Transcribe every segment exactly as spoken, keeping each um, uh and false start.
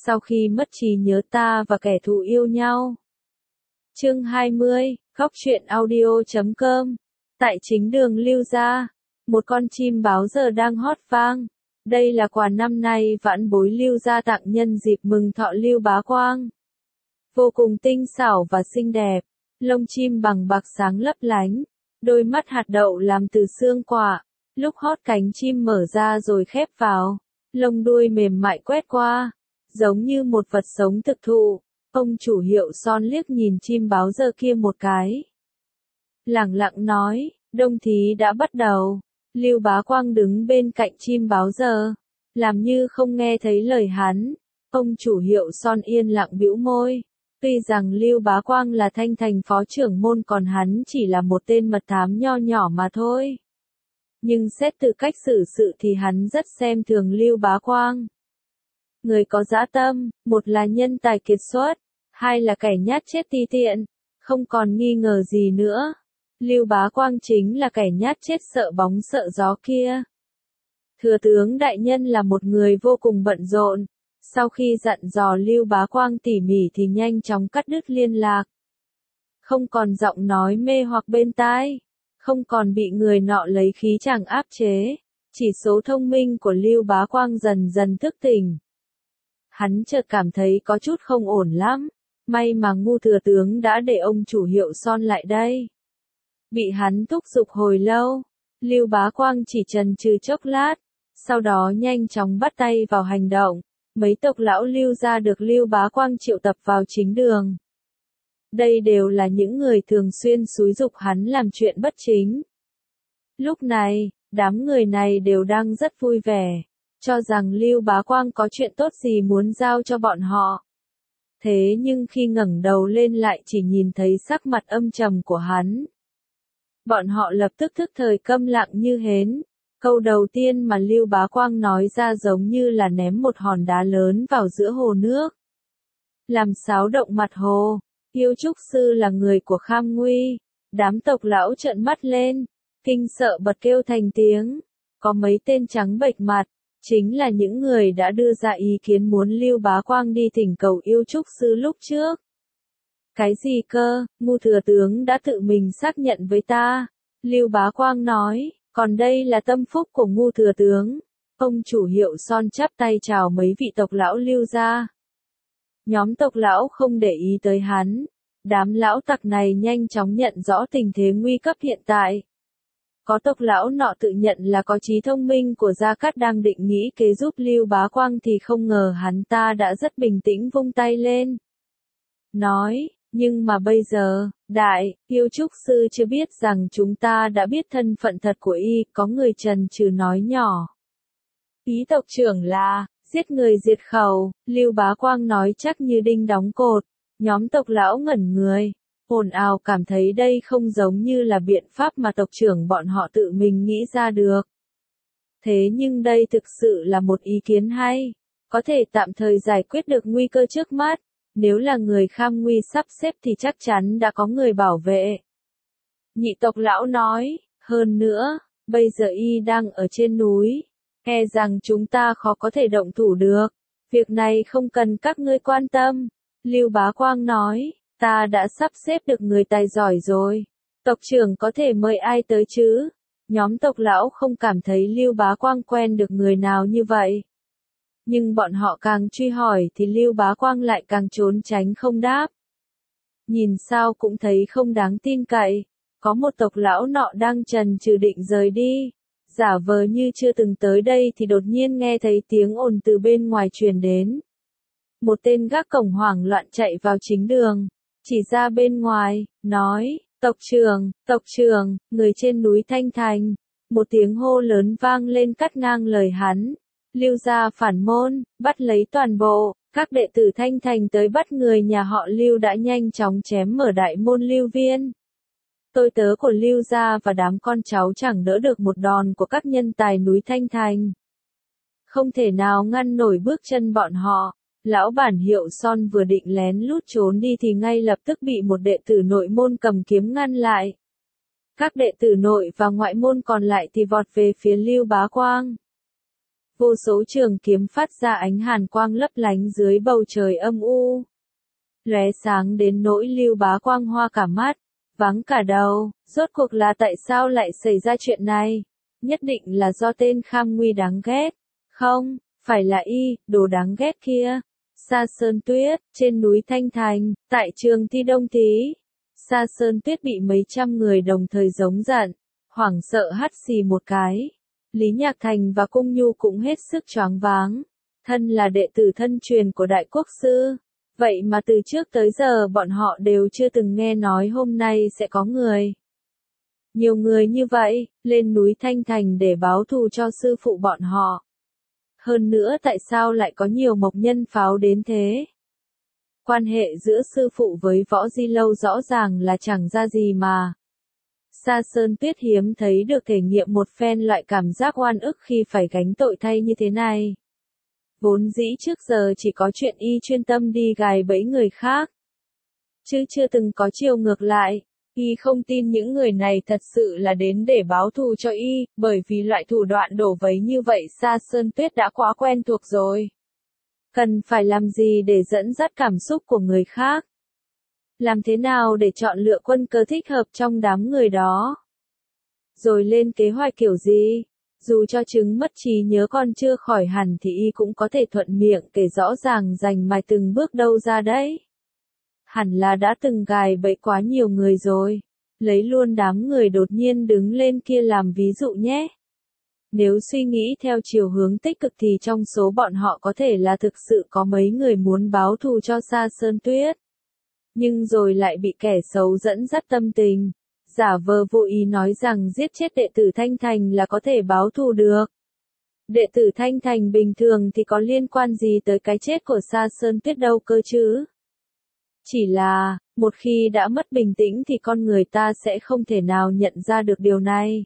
sau khi mất trí nhớ ta và kẻ thù yêu nhau. Chương hai mươi, Góc truyện audio chấm com. Tại chính đường Lưu gia, một con chim báo giờ đang hót vang. Đây là quà năm nay vãn bối Lưu gia tặng nhân dịp mừng thọ Lưu Bá Quang. Vô cùng tinh xảo và xinh đẹp, lông chim bằng bạc sáng lấp lánh, đôi mắt hạt đậu làm từ xương quả, lúc hót cánh chim mở ra rồi khép vào, lông đuôi mềm mại quét qua, giống như một vật sống thực thụ. Ông chủ Hiệu Son liếc nhìn chim báo giờ kia một cái. Lẳng lặng nói, đông thí đã bắt đầu. Lưu Bá Quang đứng bên cạnh chim báo giờ, làm như không nghe thấy lời hắn. Ông chủ Hiệu Son yên lặng bĩu môi. Tuy rằng Lưu Bá Quang là Thanh Thành phó trưởng môn còn hắn chỉ là một tên mật thám nho nhỏ mà thôi. Nhưng xét từ cách xử sự thì hắn rất xem thường Lưu Bá Quang. Người có dã tâm, một là nhân tài kiệt xuất, hai là kẻ nhát chết ti tiện, không còn nghi ngờ gì nữa. Lưu Bá Quang chính là kẻ nhát chết sợ bóng sợ gió kia. Thừa tướng đại nhân là một người vô cùng bận rộn. Sau khi dặn dò Lưu Bá Quang tỉ mỉ thì nhanh chóng cắt đứt liên lạc. Không còn giọng nói mê hoặc bên tai, không còn bị người nọ lấy khí chàng áp chế, chỉ số thông minh của Lưu Bá Quang dần dần thức tỉnh. Hắn chợt cảm thấy có chút không ổn lắm, may mà Ngu thừa tướng đã để ông chủ Hiệu Son lại đây. Bị hắn thúc giục hồi lâu, Lưu Bá Quang chỉ chần chừ chốc lát, sau đó nhanh chóng bắt tay vào hành động. Mấy tộc lão Lưu gia được Lưu Bá Quang triệu tập vào chính đường. Đây đều là những người thường xuyên xúi giục hắn làm chuyện bất chính. Lúc này, đám người này đều đang rất vui vẻ, cho rằng Lưu Bá Quang có chuyện tốt gì muốn giao cho bọn họ. Thế nhưng khi ngẩng đầu lên lại chỉ nhìn thấy sắc mặt âm trầm của hắn. Bọn họ lập tức thức thời câm lặng như hến. Câu đầu tiên mà Lưu Bá Quang nói ra giống như là ném một hòn đá lớn vào giữa hồ nước. Làm xáo động mặt hồ, Yêu Trúc Sư là người của Kham Nguy. Đám tộc lão trợn mắt lên, kinh sợ bật kêu thành tiếng. Có mấy tên trắng bệch mặt, chính là những người đã đưa ra ý kiến muốn Lưu Bá Quang đi thỉnh cầu Yêu Trúc Sư lúc trước. Cái gì cơ, Ngu thừa tướng đã tự mình xác nhận với ta. Lưu Bá Quang nói. Còn đây là tâm phúc của Ngu thừa tướng. Ông chủ Hiệu Son chắp tay chào mấy vị tộc lão Lưu gia. Nhóm tộc lão không để ý tới hắn. Đám lão tặc này nhanh chóng nhận rõ tình thế nguy cấp hiện tại. Có tộc lão nọ tự nhận là có trí thông minh của Gia Cát đang định nghĩ kế giúp Lưu Bá Quang thì không ngờ hắn ta đã rất bình tĩnh vung tay lên. Nói, nhưng mà bây giờ, đại, Yêu Trúc Sư chưa biết rằng chúng ta đã biết thân phận thật của y, có người chần chừ nói nhỏ. Ý tộc trưởng là, giết người diệt khẩu, Lưu Bá Quang nói chắc như đinh đóng cột, nhóm tộc lão ngẩn người, ồn ào cảm thấy đây không giống như là biện pháp mà tộc trưởng bọn họ tự mình nghĩ ra được. Thế nhưng đây thực sự là một ý kiến hay, có thể tạm thời giải quyết được nguy cơ trước mắt. Nếu là người Kham Nguy sắp xếp thì chắc chắn đã có người bảo vệ. Nhị tộc lão nói, hơn nữa, bây giờ y đang ở trên núi, e rằng chúng ta khó có thể động thủ được. Việc này không cần các ngươi quan tâm. Lưu Bá Quang nói, ta đã sắp xếp được người tài giỏi rồi. Tộc trưởng có thể mời ai tới chứ? Nhóm tộc lão không cảm thấy Lưu Bá Quang quen được người nào như vậy. Nhưng bọn họ càng truy hỏi thì Lưu Bá Quang lại càng trốn tránh không đáp. Nhìn sao cũng thấy không đáng tin cậy. Có một tộc lão nọ đang chần chừ định rời đi. Giả vờ như chưa từng tới đây thì đột nhiên nghe thấy tiếng ồn từ bên ngoài truyền đến. Một tên gác cổng hoảng loạn chạy vào chính đường. Chỉ ra bên ngoài, nói, tộc trưởng, tộc trưởng, người trên núi Thanh Thành. Một tiếng hô lớn vang lên cắt ngang lời hắn. Lưu gia phản môn, bắt lấy toàn bộ, các đệ tử Thanh Thành tới bắt người nhà họ Lưu đã nhanh chóng chém mở đại môn Lưu Viên. Tôi tớ của Lưu gia và đám con cháu chẳng đỡ được một đòn của các nhân tài núi Thanh Thành. Không thể nào ngăn nổi bước chân bọn họ, lão bản Hiệu Son vừa định lén lút trốn đi thì ngay lập tức bị một đệ tử nội môn cầm kiếm ngăn lại. Các đệ tử nội và ngoại môn còn lại thì vọt về phía Lưu Bá Quang. Vô số trường kiếm phát ra ánh hàn quang lấp lánh dưới bầu trời âm u. Lóe sáng đến nỗi Lưu Bá Quang hoa cả mắt, vắng cả đầu, rốt cuộc là tại sao lại xảy ra chuyện này? Nhất định là do tên Kham Nguy đáng ghét. Không, phải là y, đồ đáng ghét kia. Sa Sơn Tuyết, trên núi Thanh Thành, tại trường thi Đông Tý. Sa Sơn Tuyết bị mấy trăm người đồng thời giống giận, hoảng sợ hắt xì một cái. Lý Nhạc Thành và Cung Nhu cũng hết sức choáng váng. Thân là đệ tử thân truyền của Đại Quốc Sư. Vậy mà từ trước tới giờ bọn họ đều chưa từng nghe nói hôm nay sẽ có người. Nhiều người như vậy, lên núi Thanh Thành để báo thù cho sư phụ bọn họ. Hơn nữa tại sao lại có nhiều mộc nhân pháo đến thế? Quan hệ giữa sư phụ với Võ Di Lâu rõ ràng là chẳng ra gì mà. Sa Sơn Tuyết hiếm thấy được thể nghiệm một phen loại cảm giác oan ức khi phải gánh tội thay như thế này. Vốn dĩ trước giờ chỉ có chuyện y chuyên tâm đi gài bẫy người khác. Chứ chưa từng có chiều ngược lại. Y không tin những người này thật sự là đến để báo thù cho y, bởi vì loại thủ đoạn đổ vấy như vậy Sa Sơn Tuyết đã quá quen thuộc rồi. Cần phải làm gì để dẫn dắt cảm xúc của người khác? Làm thế nào để chọn lựa quân cờ thích hợp trong đám người đó? Rồi lên kế hoạch kiểu gì? Dù cho chứng mất trí nhớ còn chưa khỏi hẳn thì y cũng có thể thuận miệng kể rõ ràng rành mạch từng bước đâu ra đấy. Hẳn là đã từng gài bẫy quá nhiều người rồi. Lấy luôn đám người đột nhiên đứng lên kia làm ví dụ nhé. Nếu suy nghĩ theo chiều hướng tích cực thì trong số bọn họ có thể là thực sự có mấy người muốn báo thù cho Sa Sơn Tuyết. Nhưng rồi lại bị kẻ xấu dẫn dắt tâm tình. Giả vờ vô ý nói rằng giết chết đệ tử Thanh Thành là có thể báo thù được. Đệ tử Thanh Thành bình thường thì có liên quan gì tới cái chết của Sa Sơn Tuyết đâu cơ chứ? Chỉ là, một khi đã mất bình tĩnh thì con người ta sẽ không thể nào nhận ra được điều này.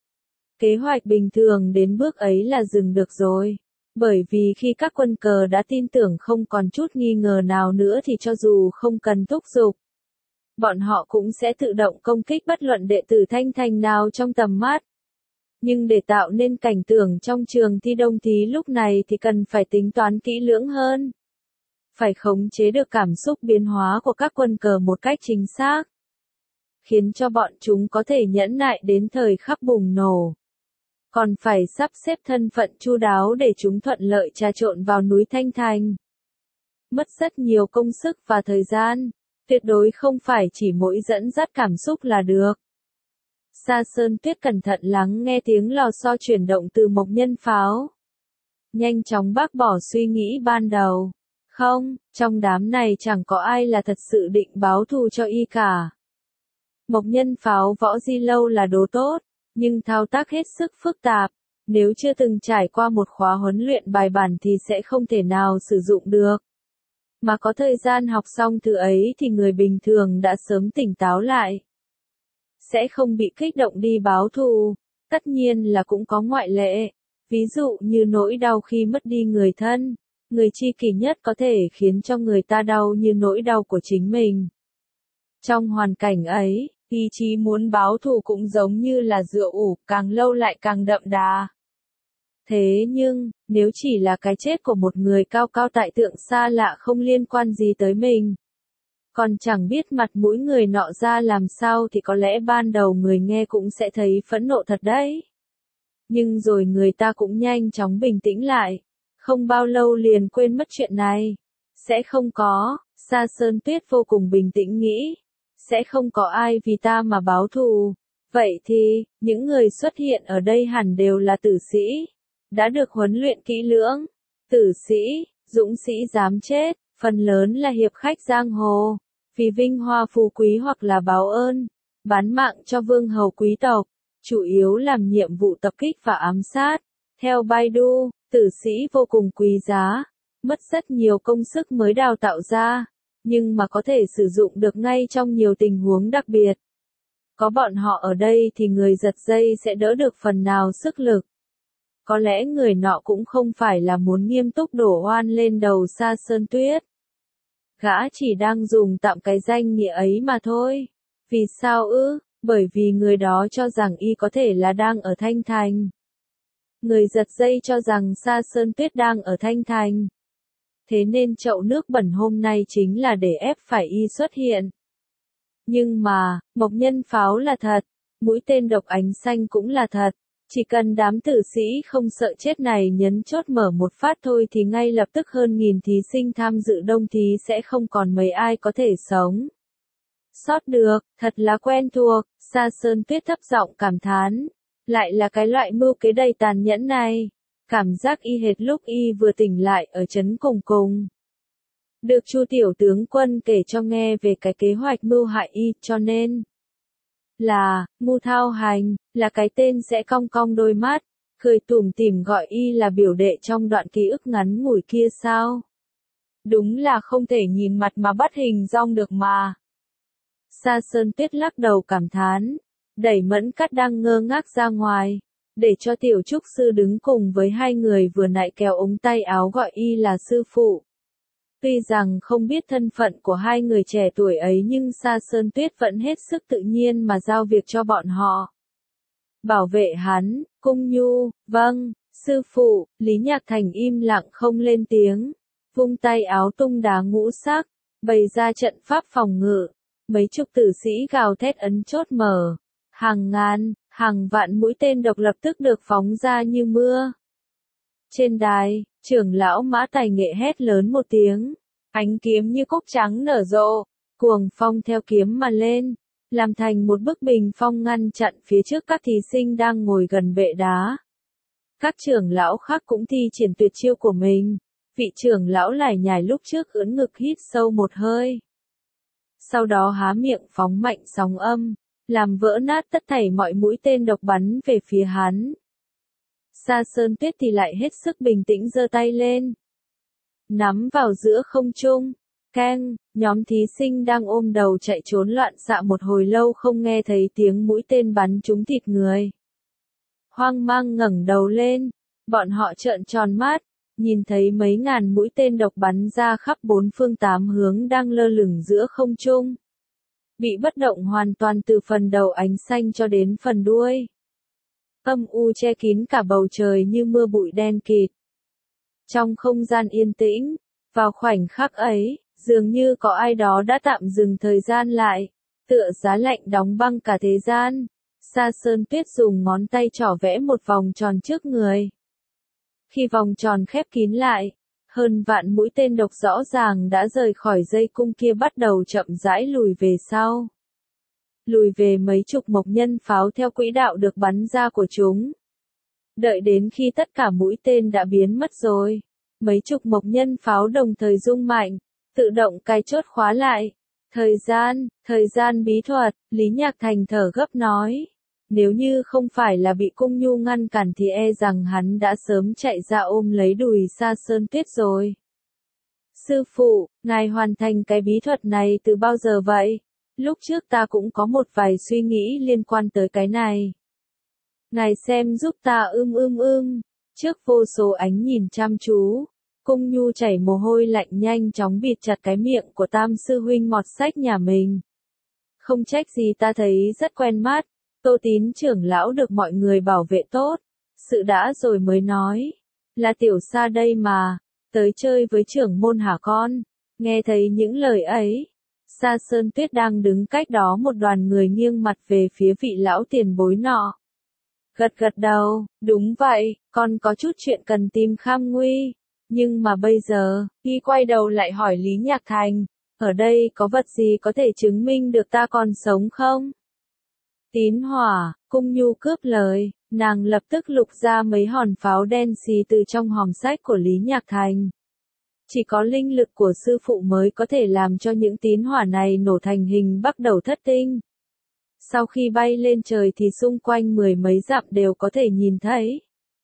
Kế hoạch bình thường đến bước ấy là dừng được rồi. Bởi vì khi các quân cờ đã tin tưởng không còn chút nghi ngờ nào nữa thì cho dù không cần thúc giục, bọn họ cũng sẽ tự động công kích bất luận đệ tử Thanh Thành nào trong tầm mắt. Nhưng để tạo nên cảnh tượng trong trường thi Đông Tý lúc này thì cần phải tính toán kỹ lưỡng hơn. Phải khống chế được cảm xúc biến hóa của các quân cờ một cách chính xác. Khiến cho bọn chúng có thể nhẫn nại đến thời khắc bùng nổ. Còn phải sắp xếp thân phận chu đáo để chúng thuận lợi trà trộn vào núi Thanh Thành. Mất rất nhiều công sức và thời gian. Tuyệt đối không phải chỉ mỗi dẫn dắt cảm xúc là được. Sa Sơn Tuyết cẩn thận lắng nghe tiếng lò xo chuyển động từ mộc nhân pháo. Nhanh chóng bác bỏ suy nghĩ ban đầu. Không, trong đám này chẳng có ai là thật sự định báo thù cho y cả. Mộc nhân pháo Võ Di Lâu là đồ tốt, nhưng thao tác hết sức phức tạp. Nếu chưa từng trải qua một khóa huấn luyện bài bản thì sẽ không thể nào sử dụng được. Mà có thời gian học xong thứ ấy thì người bình thường đã sớm tỉnh táo lại. Sẽ không bị kích động đi báo thù. Tất nhiên là cũng có ngoại lệ. Ví dụ như nỗi đau khi mất đi người thân. Người tri kỷ nhất có thể khiến cho người ta đau như nỗi đau của chính mình. Trong hoàn cảnh ấy, ý chí muốn báo thù cũng giống như là rượu ủ, càng lâu lại càng đậm đà. Thế nhưng, nếu chỉ là cái chết của một người cao cao tại thượng xa lạ không liên quan gì tới mình, còn chẳng biết mặt mũi người nọ ra làm sao thì có lẽ ban đầu người nghe cũng sẽ thấy phẫn nộ thật đấy. Nhưng rồi người ta cũng nhanh chóng bình tĩnh lại. Không bao lâu liền quên mất chuyện này. Sẽ không có, Sa Sơn Tuyết vô cùng bình tĩnh nghĩ. Sẽ không có ai vì ta mà báo thù. Vậy thì, những người xuất hiện ở đây hẳn đều là tử sĩ. Đã được huấn luyện kỹ lưỡng. Tử sĩ, dũng sĩ dám chết, phần lớn là hiệp khách giang hồ. Vì vinh hoa phú quý hoặc là báo ơn. Bán mạng cho vương hầu quý tộc. Chủ yếu làm nhiệm vụ tập kích và ám sát. Theo Baidu, tử sĩ vô cùng quý giá, mất rất nhiều công sức mới đào tạo ra, nhưng mà có thể sử dụng được ngay trong nhiều tình huống đặc biệt. Có bọn họ ở đây thì người giật dây sẽ đỡ được phần nào sức lực. Có lẽ người nọ cũng không phải là muốn nghiêm túc đổ oan lên đầu Sa Sơn Tuyết. Gã chỉ đang dùng tạm cái danh nghĩa ấy mà thôi. Vì sao ư? Bởi vì người đó cho rằng y có thể là đang ở Thanh Thành. Người giật dây cho rằng Sa Sơn Tuyết đang ở Thanh Thành. Thế nên chậu nước bẩn hôm nay chính là để ép phải y xuất hiện. Nhưng mà, mộc nhân pháo là thật, mũi tên độc ánh xanh cũng là thật. Chỉ cần đám tử sĩ không sợ chết này nhấn chốt mở một phát thôi thì ngay lập tức hơn nghìn thí sinh tham dự đông thí sẽ không còn mấy ai có thể sống sót được, thật là quen thuộc. Sa Sơn Tuyết thấp giọng cảm thán, lại là cái loại mưu kế đầy tàn nhẫn này. Cảm giác y hệt lúc y vừa tỉnh lại ở trấn Cùng Cùng. Được Chu tiểu tướng quân kể cho nghe về cái kế hoạch mưu hại y, cho nên là, Mưu Thao Hành, là cái tên sẽ cong cong đôi mắt, cười tủm tỉm gọi y là biểu đệ trong đoạn ký ức ngắn ngủi kia sao? Đúng là không thể nhìn mặt mà bắt hình dong được mà. Sa Sơn Tuyết lắc đầu cảm thán, đẩy Mẫn Cát đang ngơ ngác ra ngoài, để cho tiểu trúc sư đứng cùng với hai người vừa nãy kéo ống tay áo gọi y là sư phụ. Tuy rằng không biết thân phận của hai người trẻ tuổi ấy nhưng Sa Sơn Tuyết vẫn hết sức tự nhiên mà giao việc cho bọn họ. Bảo vệ hắn, Cung Nhu, vâng, sư phụ. Lý Nhạc Thành im lặng không lên tiếng, vung tay áo tung đá ngũ sắc, bày ra trận pháp phòng ngự. Mấy chục tử sĩ gào thét ấn chốt mở, hàng ngàn, hàng vạn mũi tên độc lập tức được phóng ra như mưa. Trên đài, trưởng lão Mã Tài Nghệ hét lớn một tiếng, ánh kiếm như cúc trắng nở rộ, cuồng phong theo kiếm mà lên, làm thành một bức bình phong ngăn chặn phía trước các thí sinh đang ngồi gần bệ đá. Các trưởng lão khác cũng thi triển tuyệt chiêu của mình, vị trưởng lão lải nhải lúc trước ưỡn ngực hít sâu một hơi. Sau đó há miệng phóng mạnh sóng âm, làm vỡ nát tất thảy mọi mũi tên độc bắn về phía hắn. Sa Sơn Tuyết thì lại hết sức bình tĩnh giơ tay lên, nắm vào giữa không trung, keng, nhóm thí sinh đang ôm đầu chạy trốn loạn xạ một hồi lâu không nghe thấy tiếng mũi tên bắn trúng thịt người. Hoang mang ngẩng đầu lên, bọn họ trợn tròn mắt, nhìn thấy mấy ngàn mũi tên độc bắn ra khắp bốn phương tám hướng đang lơ lửng giữa không trung. Bị bất động hoàn toàn từ phần đầu ánh xanh cho đến phần đuôi. Âm u che kín cả bầu trời như mưa bụi đen kịt. Trong không gian yên tĩnh, vào khoảnh khắc ấy, dường như có ai đó đã tạm dừng thời gian lại, tựa giá lạnh đóng băng cả thế gian. Sa Sơn Tuyết dùng ngón tay trỏ vẽ một vòng tròn trước người. Khi vòng tròn khép kín lại, hơn vạn mũi tên độc rõ ràng đã rời khỏi dây cung kia bắt đầu chậm rãi lùi về sau. Lùi về mấy chục mộc nhân pháo theo quỹ đạo được bắn ra của chúng. Đợi đến khi tất cả mũi tên đã biến mất rồi, mấy chục mộc nhân pháo đồng thời rung mạnh, tự động cài chốt khóa lại. Thời gian, thời gian bí thuật, Lý Nhạc Thành thở gấp nói. Nếu như không phải là bị Cung Nhu ngăn cản thì e rằng hắn đã sớm chạy ra ôm lấy đùi Sa Sơn Tuyết rồi. Sư phụ, ngài hoàn thành cái bí thuật này từ bao giờ vậy? Lúc trước ta cũng có một vài suy nghĩ liên quan tới cái này. Ngài xem giúp ta ưm ưm ưm. Trước vô số ánh nhìn chăm chú, Cung Nhu chảy mồ hôi lạnh nhanh chóng bịt chặt cái miệng của tam sư huynh mọt sách nhà mình. Không trách gì ta thấy rất quen mắt. Tô Tín trưởng lão được mọi người bảo vệ tốt, sự đã rồi mới nói, là tiểu Sa đây mà, tới chơi với trưởng môn hả con? Nghe thấy những lời ấy, Sa Sơn Tuyết đang đứng cách đó một đoàn người nghiêng mặt về phía vị lão tiền bối nọ. Gật gật đầu, đúng vậy, con có chút chuyện cần tìm Kham Nguy, nhưng mà bây giờ, y quay đầu lại hỏi Lý Nhạc Thành, ở đây có vật gì có thể chứng minh được ta còn sống không? Tín hỏa, Cung Nhu cướp lời, nàng lập tức lục ra mấy hòn pháo đen xì từ trong hòm sách của Lý Nhạc Thành. Chỉ có linh lực của sư phụ mới có thể làm cho những tín hỏa này nổ thành hình bắt đầu thất tinh. Sau khi bay lên trời thì xung quanh mười mấy dặm đều có thể nhìn thấy.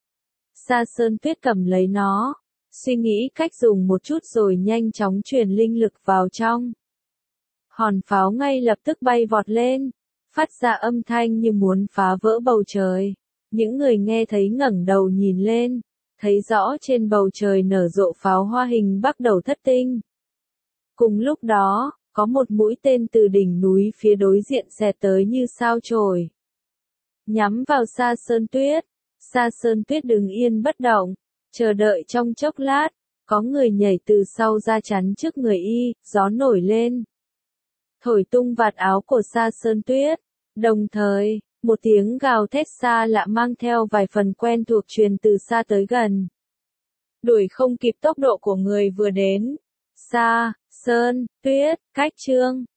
Sa Sơn Tuyết cầm lấy nó, suy nghĩ cách dùng một chút rồi nhanh chóng truyền linh lực vào trong. Hòn pháo ngay lập tức bay vọt lên, phát ra âm thanh như muốn phá vỡ bầu trời. Những người nghe thấy ngẩng đầu nhìn lên, thấy rõ trên bầu trời nở rộ pháo hoa hình bắt đầu thất tinh. Cùng lúc đó, có một mũi tên từ đỉnh núi phía đối diện xẹt tới như sao chổi. Nhắm vào Sa Sơn Tuyết, Sa Sơn Tuyết đứng yên bất động, chờ đợi trong chốc lát, có người nhảy từ sau ra chắn trước người y, gió nổi lên, thổi tung vạt áo của Sa Sơn Tuyết. Đồng thời, một tiếng gào thét xa lạ mang theo vài phần quen thuộc truyền từ xa tới gần. Đuổi không kịp tốc độ của người vừa đến. Sa Sơn Tuyết, cách Trương